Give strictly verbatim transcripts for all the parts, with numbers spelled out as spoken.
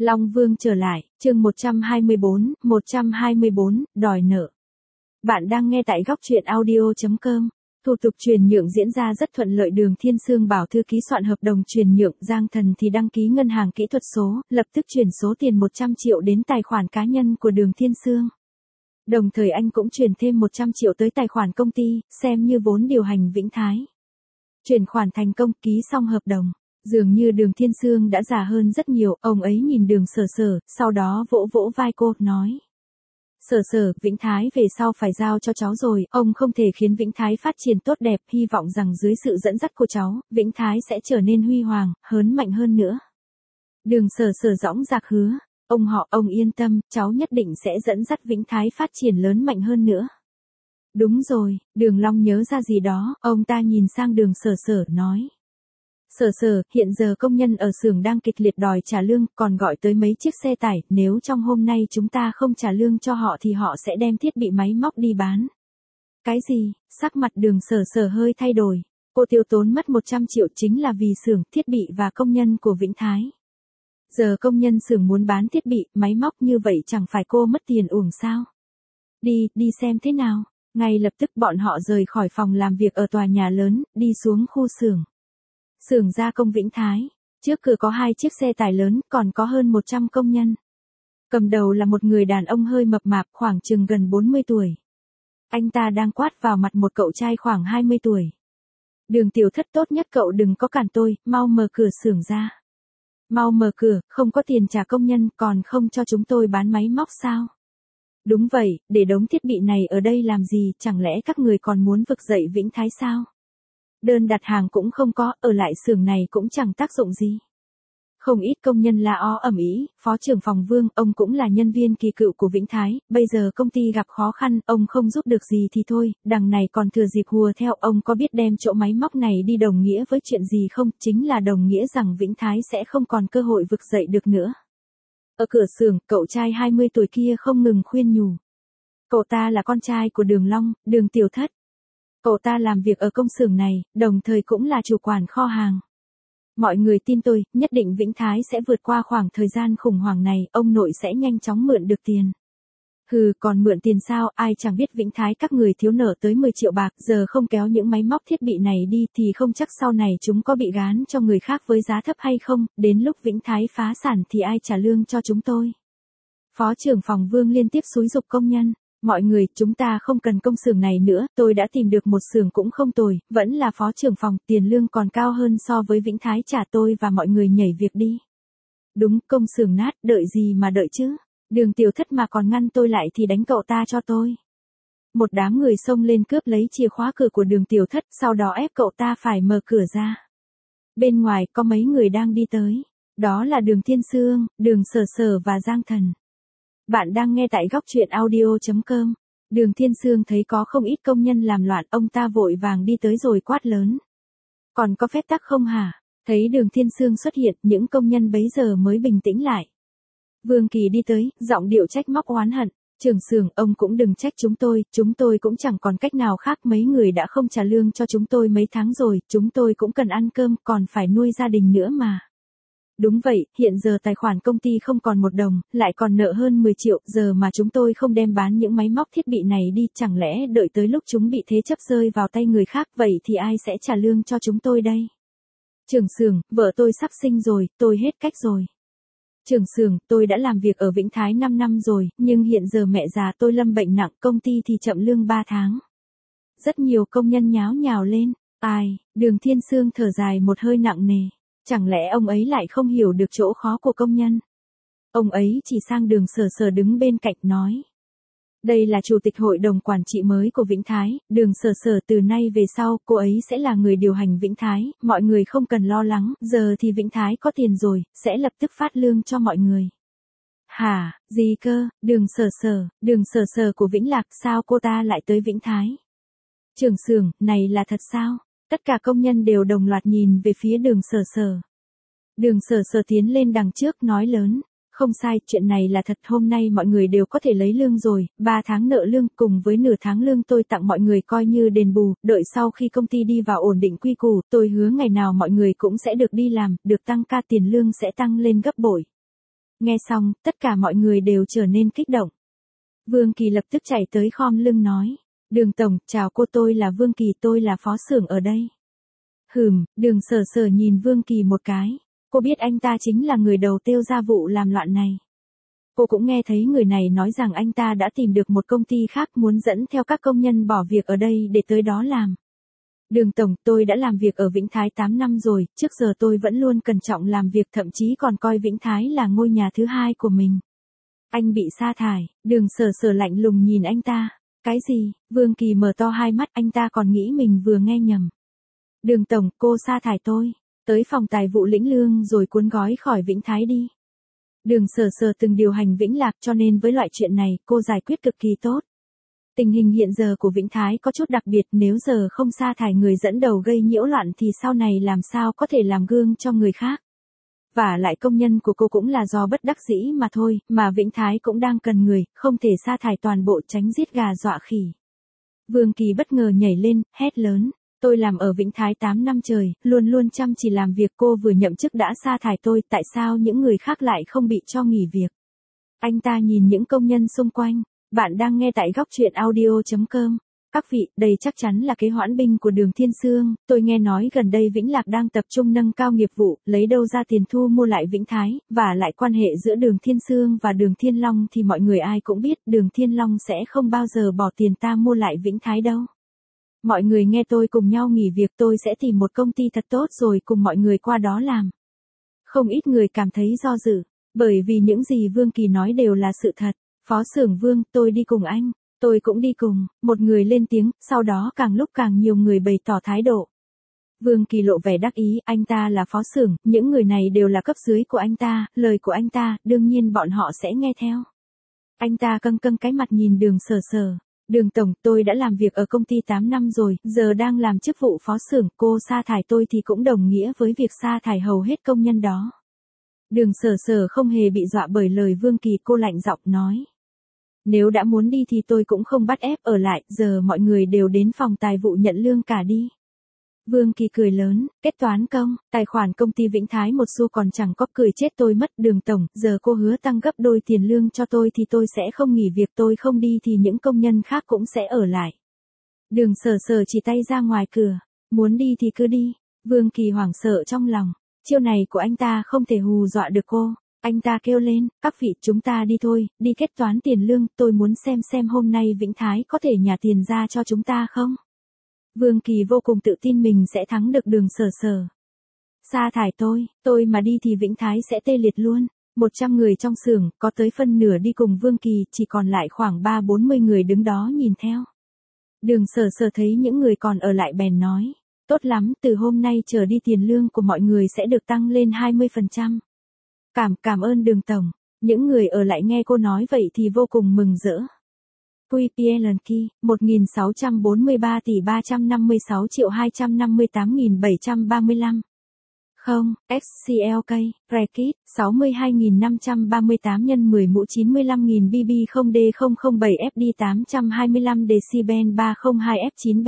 Long Vương trở lại, chương một trăm hai mươi bốn, một trăm hai mươi bốn, đòi nợ. Bạn đang nghe tại góc truyện audio chấm com. Thủ tục chuyển nhượng diễn ra rất thuận lợi. Đường Thiên Sương bảo thư ký soạn hợp đồng chuyển nhượng, Giang Thần thì đăng ký ngân hàng kỹ thuật số, lập tức chuyển số tiền một trăm triệu đến tài khoản cá nhân của Đường Thiên Sương. Đồng thời anh cũng chuyển thêm một trăm triệu tới tài khoản công ty, xem như vốn điều hành Vĩnh Thái. Chuyển khoản thành công, ký xong hợp đồng. Dường như Đường Thiên Sương đã già hơn rất nhiều, ông ấy nhìn Đường Sở Sở, sau đó vỗ vỗ vai cô, nói. Sở Sở, Vĩnh Thái về sau phải giao cho cháu rồi, ông không thể khiến Vĩnh Thái phát triển tốt đẹp, hy vọng rằng dưới sự dẫn dắt của cháu, Vĩnh Thái sẽ trở nên huy hoàng, hớn mạnh hơn nữa. Đường Sở Sở dõng dạc hứa, ông họ, ông yên tâm, cháu nhất định sẽ dẫn dắt Vĩnh Thái phát triển lớn mạnh hơn nữa. Đúng rồi, Đường Long nhớ ra gì đó, ông ta nhìn sang Đường Sở Sở, nói. Sở Sở, hiện giờ công nhân ở xưởng đang kịch liệt đòi trả lương, còn gọi tới mấy chiếc xe tải, nếu trong hôm nay chúng ta không trả lương cho họ thì họ sẽ đem thiết bị máy móc đi bán. Cái gì? Sắc mặt Đường Sở Sở hơi thay đổi. Cô tiêu tốn mất một trăm triệu chính là vì xưởng, thiết bị và công nhân của Vĩnh Thái. Giờ công nhân xưởng muốn bán thiết bị, máy móc như vậy chẳng phải cô mất tiền uổng sao? Đi, đi xem thế nào. Ngay lập tức bọn họ rời khỏi phòng làm việc ở tòa nhà lớn, đi xuống khu xưởng. Xưởng gia công Vĩnh Thái, trước cửa có hai chiếc xe tải lớn, còn có hơn một trăm công nhân. Cầm đầu là một người đàn ông hơi mập mạp, khoảng chừng gần bốn mươi tuổi. Anh ta đang quát vào mặt một cậu trai khoảng hai mươi tuổi. Đường Tiểu Thất, tốt nhất cậu đừng có cản tôi, mau mở cửa xưởng ra. Mau mở cửa, không có tiền trả công nhân, còn không cho chúng tôi bán máy móc sao? Đúng vậy, để đống thiết bị này ở đây làm gì, chẳng lẽ các người còn muốn vực dậy Vĩnh Thái sao? Đơn đặt hàng cũng không có, ở lại xưởng này cũng chẳng tác dụng gì. Không ít công nhân la ó ầm ĩ, phó trưởng phòng Vương, ông cũng là nhân viên kỳ cựu của Vĩnh Thái, bây giờ công ty gặp khó khăn, ông không giúp được gì thì thôi, đằng này còn thừa dịp hùa theo, ông có biết đem chỗ máy móc này đi đồng nghĩa với chuyện gì không, chính là đồng nghĩa rằng Vĩnh Thái sẽ không còn cơ hội vực dậy được nữa. Ở cửa xưởng, cậu trai hai mươi tuổi kia không ngừng khuyên nhủ. Cậu ta là con trai của Đường Long, Đường Tiểu Thất. Cậu ta làm việc ở công xưởng này, đồng thời cũng là chủ quản kho hàng. Mọi người tin tôi, nhất định Vĩnh Thái sẽ vượt qua khoảng thời gian khủng hoảng này, ông nội sẽ nhanh chóng mượn được tiền. Hừ, còn mượn tiền sao, ai chẳng biết Vĩnh Thái các người thiếu nợ tới mười triệu bạc, giờ không kéo những máy móc thiết bị này đi thì không chắc sau này chúng có bị gán cho người khác với giá thấp hay không, đến lúc Vĩnh Thái phá sản thì ai trả lương cho chúng tôi. Phó trưởng phòng Vương liên tiếp xúi giục công nhân. Mọi người, chúng ta không cần công xưởng này nữa, tôi đã tìm được một xưởng cũng không tồi, vẫn là phó trưởng phòng, tiền lương còn cao hơn so với Vĩnh Thái trả, tôi và mọi người nhảy việc đi. Đúng, công xưởng nát, đợi gì mà đợi chứ? Đường Tiểu Thất mà còn ngăn tôi lại thì đánh cậu ta cho tôi. Một đám người xông lên cướp lấy chìa khóa cửa của Đường Tiểu Thất, sau đó ép cậu ta phải mở cửa ra. Bên ngoài có mấy người đang đi tới, đó là Đường Thiên Sương, Đường Sở Sở và Giang Thần. Bạn đang nghe tại góc truyện audio chấm com. Đường Thiên Sương thấy có không ít công nhân làm loạn, ông ta vội vàng đi tới rồi quát lớn. Còn có phép tắc không hả? Thấy Đường Thiên Sương xuất hiện, những công nhân bấy giờ mới bình tĩnh lại. Vương Kỳ đi tới, giọng điệu trách móc oán hận. Trưởng xưởng, ông cũng đừng trách chúng tôi, chúng tôi cũng chẳng còn cách nào khác, mấy người đã không trả lương cho chúng tôi mấy tháng rồi, chúng tôi cũng cần ăn cơm, còn phải nuôi gia đình nữa mà. Đúng vậy, hiện giờ tài khoản công ty không còn một đồng, lại còn nợ hơn mười triệu, giờ mà chúng tôi không đem bán những máy móc thiết bị này đi, chẳng lẽ đợi tới lúc chúng bị thế chấp rơi vào tay người khác, vậy thì ai sẽ trả lương cho chúng tôi đây? Trưởng xưởng, vợ tôi sắp sinh rồi, tôi hết cách rồi. Trưởng xưởng, tôi đã làm việc ở Vĩnh Thái năm năm rồi, nhưng hiện giờ mẹ già tôi lâm bệnh nặng, công ty thì chậm lương ba tháng. Rất nhiều công nhân nháo nhào lên, ai, Đường Thiên Sương thở dài một hơi nặng nề. Chẳng lẽ ông ấy lại không hiểu được chỗ khó của công nhân? Ông ấy chỉ sang Đường Sở Sở đứng bên cạnh nói. Đây là chủ tịch hội đồng quản trị mới của Vĩnh Thái, Đường Sở Sở, từ nay về sau, cô ấy sẽ là người điều hành Vĩnh Thái, mọi người không cần lo lắng, giờ thì Vĩnh Thái có tiền rồi, sẽ lập tức phát lương cho mọi người. Hả, gì cơ, Đường Sở Sở, Đường Sở Sở của Vĩnh Lạc, sao cô ta lại tới Vĩnh Thái? Trưởng xưởng, này là thật sao? Tất cả công nhân đều đồng loạt nhìn về phía Đường Sở Sở. Đường Sở Sở tiến lên đằng trước nói lớn, không sai, chuyện này là thật, hôm nay mọi người đều có thể lấy lương rồi, ba tháng nợ lương cùng với nửa tháng lương tôi tặng mọi người coi như đền bù, đợi sau khi công ty đi vào ổn định quy củ, tôi hứa ngày nào mọi người cũng sẽ được đi làm, được tăng ca, tiền lương sẽ tăng lên gấp bội. Nghe xong, tất cả mọi người đều trở nên kích động. Vương Kỳ lập tức chạy tới khom lưng nói. Đường tổng, chào cô, tôi là Vương Kỳ, tôi là phó xưởng ở đây. Hừm, Đường Sở Sở nhìn Vương Kỳ một cái. Cô biết anh ta chính là người đầu tiêu ra vụ làm loạn này. Cô cũng nghe thấy người này nói rằng anh ta đã tìm được một công ty khác muốn dẫn theo các công nhân bỏ việc ở đây để tới đó làm. Đường tổng, tôi đã làm việc ở Vĩnh Thái tám năm rồi, trước giờ tôi vẫn luôn cẩn trọng làm việc, thậm chí còn coi Vĩnh Thái là ngôi nhà thứ hai của mình. Anh bị sa thải. Đường Sở Sở lạnh lùng nhìn anh ta. Cái gì? Vương Kỳ mở to hai mắt, anh ta còn nghĩ mình vừa nghe nhầm. Đường tổng, cô sa thải tôi. Tới phòng tài vụ lĩnh lương rồi cuốn gói khỏi Vĩnh Thái đi. Đường Sở Sở từng điều hành Vĩnh Lạc, cho nên với loại chuyện này, cô giải quyết cực kỳ tốt. Tình hình hiện giờ của Vĩnh Thái có chút đặc biệt, nếu giờ không sa thải người dẫn đầu gây nhiễu loạn thì sau này làm sao có thể làm gương cho người khác. Và lại công nhân của cô cũng là do bất đắc dĩ mà thôi, mà Vĩnh Thái cũng đang cần người, không thể sa thải toàn bộ, tránh giết gà dọa khỉ. Vương Kỳ bất ngờ nhảy lên, hét lớn. Tôi làm ở Vĩnh Thái tám năm trời, luôn luôn chăm chỉ làm việc, cô vừa nhậm chức đã sa thải tôi, tại sao những người khác lại không bị cho nghỉ việc? Anh ta nhìn những công nhân xung quanh. Bạn đang nghe tại góc truyện audio chấm com. Các vị, đây chắc chắn là kế hoãn binh của Đường Thiên Sương, tôi nghe nói gần đây Vĩnh Lạc đang tập trung nâng cao nghiệp vụ, lấy đâu ra tiền thu mua lại Vĩnh Thái, và lại quan hệ giữa Đường Thiên Sương và Đường Thiên Long thì mọi người ai cũng biết, Đường Thiên Long sẽ không bao giờ bỏ tiền ta mua lại Vĩnh Thái đâu. Mọi người nghe tôi cùng nhau nghỉ việc, tôi sẽ tìm một công ty thật tốt rồi cùng mọi người qua đó làm. Không ít người cảm thấy do dự, bởi vì những gì Vương Kỳ nói đều là sự thật. Phó xưởng Vương, tôi đi cùng anh. Tôi cũng đi cùng, một người lên tiếng, sau đó càng lúc càng nhiều người bày tỏ thái độ. Vương Kỳ lộ vẻ đắc ý, anh ta là phó xưởng, những người này đều là cấp dưới của anh ta, lời của anh ta, đương nhiên bọn họ sẽ nghe theo. Anh ta căng căng cái mặt nhìn Đường Sở Sở. Đường tổng, tôi đã làm việc ở công ty tám năm rồi, giờ đang làm chức vụ phó xưởng, cô sa thải tôi thì cũng đồng nghĩa với việc sa thải hầu hết công nhân đó. Đường Sở Sở không hề bị dọa bởi lời Vương Kỳ, cô lạnh giọng nói. Nếu đã muốn đi thì tôi cũng không bắt ép ở lại, giờ mọi người đều đến phòng tài vụ nhận lương cả đi. Vương Kỳ cười lớn, kết toán công, tài khoản công ty Vĩnh Thái một xu còn chẳng có, cười chết tôi mất. Đường tổng, giờ cô hứa tăng gấp đôi tiền lương cho tôi thì tôi sẽ không nghỉ việc, tôi không đi thì những công nhân khác cũng sẽ ở lại. Đường Sở Sở chỉ tay ra ngoài cửa, muốn đi thì cứ đi. Vương Kỳ hoảng sợ trong lòng, chiêu này của anh ta không thể hù dọa được cô. Anh ta kêu lên, các vị, chúng ta đi thôi, đi kết toán tiền lương, tôi muốn xem xem hôm nay Vĩnh Thái có thể nhả tiền ra cho chúng ta không? Vương Kỳ vô cùng tự tin mình sẽ thắng được Đường Sở Sở. Sa thải tôi, tôi mà đi thì Vĩnh Thái sẽ tê liệt luôn. Một trăm người trong xưởng, có tới phân nửa đi cùng Vương Kỳ, chỉ còn lại khoảng ba bốn mươi người đứng đó nhìn theo. Đường Sở Sở thấy những người còn ở lại bèn nói, tốt lắm, từ hôm nay trở đi tiền lương của mọi người sẽ được tăng lên hai mươi phần trăm. Cảm, cảm ơn Đường tổng. Những người ở lại nghe cô nói vậy thì vô cùng mừng rỡ. quy pê lờ key, một nghìn sáu trăm bốn mươi ba tỷ ba trăm năm mươi sáu triệu hai trăm năm mươi tám nghìn bảy trăm ba mươi lăm. Không, ép xê lờ ca, Rekit, sáu mươi hai nghìn năm trăm ba mươi tám nhân mười mũ chín mươi lăm nghìn B B không D không không bảy F D tám trăm hai mươi lăm decibel ba không hai F chín B.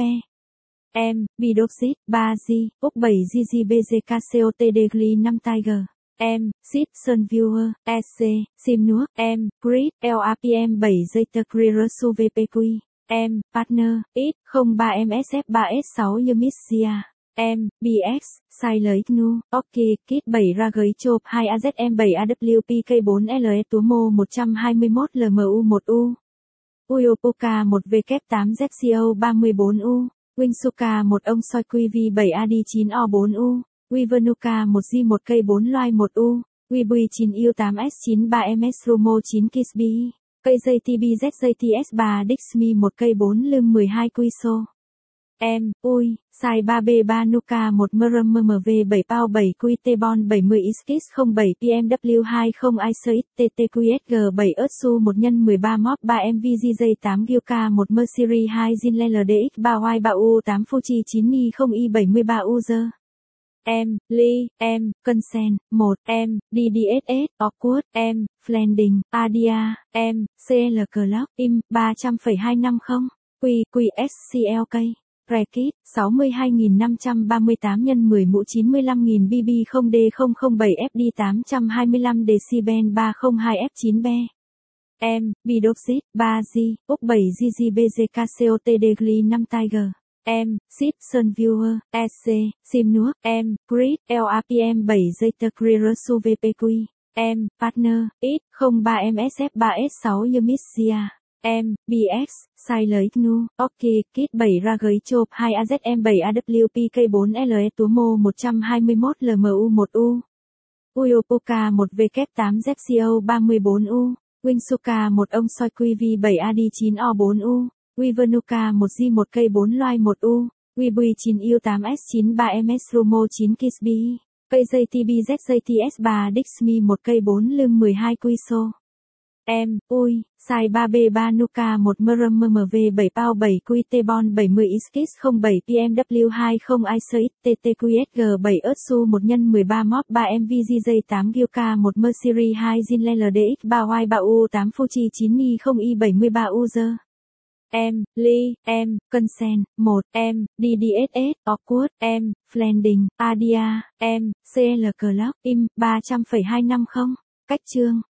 M, Bidoxit, ba G, Úc bảy G G B G K C O T D Gli năm Tiger. M, Sit, Sunviewer, E C, Simnuok, M, Grid, L R P M bảy Zeta Career S U V P Q, M, Partner, X, không ba M S F ba S sáu Yemisia, M, B X, Siler Nu, OK, Kit bảy Ragay Chop hai A Z M bảy A W P K bốn L E Tuomo một trăm hai mươi mốt L M U một U, Uyopoka một W tám Z C O ba mươi bốn U, Wingsuka một ông soi Q V bảy A D chín O bốn U. Wivernuka một G một K bốn Loai một U, Wibui chín U tám S chín ba M S Rumo chín Kisby, cây dây T B Z dây T S ba Dixmi một cây bốn lưng mười hai Quiso. M, Ui, Sai ba B ba Nuka một Mrm M V bảy Pao bảy Q T Bon bảy mươi Iskis không bảy P M W hai không I S X T T Q S G bảy Utsu một nhân mười ba Mop ba M V G J tám Gilka một Mercury hai Zinlen L D X ba Y ba U tám Fuji chín Ni không I bảy mươi ba Uzer. M, Lee, M, Consent, một, M, D D S S, Awkward, M, Flanding, Adia, M, C L Club, Im, ba trăm phẩy hai năm mươi, Q, Q S C L K. Rekit, sáu mươi hai nghìn năm trăm ba mươi tám nhân mười mũ chín mươi lăm nghìn B B không D không không bảy F D tám trăm hai mươi lăm decibel ba không hai F chín B. M, Bidoxit, ba G, Úc bảy G G B G K C O T Degree năm Tiger. M, Sip, Sunviewer, E C, Simnuok, M, Grid, L R P M bảy Zeta Creator S U V P Q. M, Partner, X, không ba M S F ba S sáu Yemisia. M, B X, Siler Ignu, OK, Kit bảy Ragay Chop hai A Z M bảy A W P K bốn L E Tuomo một trăm hai mươi mốt L M U một U. Uyopoka một W tám Z C O ba mươi bốn U. Wingsuka một ông soi Q V bảy A D chín O bốn U. Wivernuka một G một K bốn loài một U. Wibui chín U tám S chín ba M S Rumo chín Kisby. K J T B Z J T S ba Dixmi một K bốn lưng mười hai Quiso. M, Ui, Sai ba B ba Nuka một M R M M V bảy Pao bảy Q T Bon bảy mươi Iskis không bảy P M W hai không I S T T Q S G bảy Utsu một nhân mười ba Mop ba M V G J tám Gilka một Mercury hai Zinle L D X ba Y ba U tám Fuji chín Ni không I bảy mươi ba Uzer. M, Lee, M, Consent, một, M, D D S S, Awkward, M, Flanding, Adia, M, C L Club, Im, ba trăm phẩy hai năm mươi. Cách chương